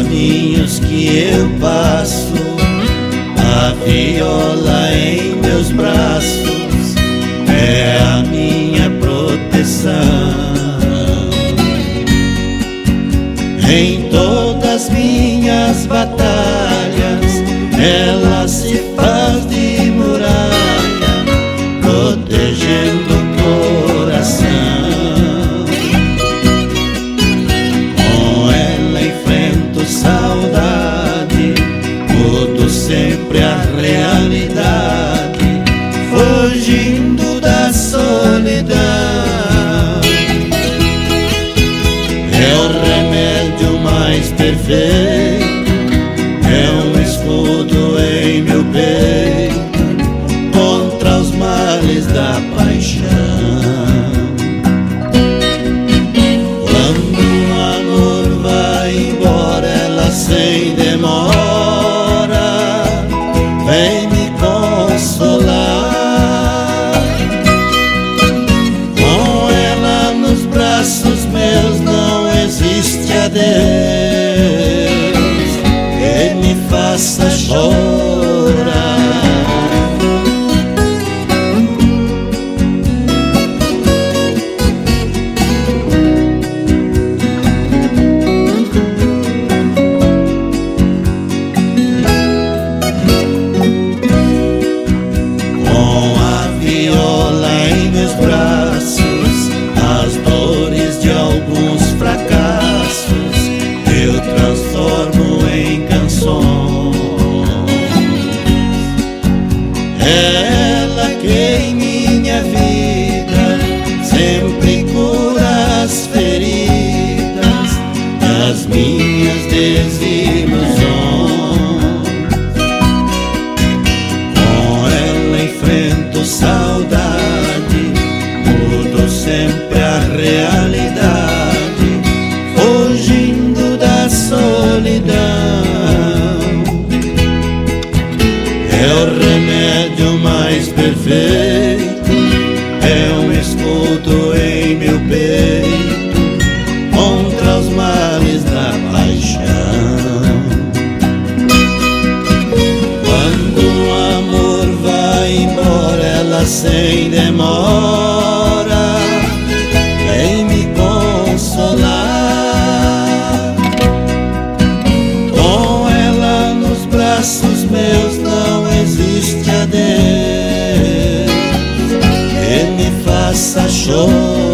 ninhos que eu passo, a viola em meus braços é a minha proteção. Em todas minhas batalhas ela se faz de muralha, protegendo o coração. Com ela enfrento saudade, mudo sempre a realidade, fugindo da solidão. É o remédio mais perfeito, é um escudo em meu peito contra os males da paixão. Quando o amor vai embora, ela sem demora vem me consolar. Com ela nos braços meus não existe adeus que me faça chorar. Com a viola em meus braços, as dores de alguns fracassos eu transformo em canções. É ela que em minha vida sempre cura as feridas das minhas desilusões. Com ela enfrento saudade, mudo sempre a realidade, fugindo da solidão. É o remédio mais perfeito, é um escudo em meu peito contra os males da paixão. Quando o amor vai embora, ela sem demora vem me consolar. Com ela nos braços meus não existe adeus que me faça chorar.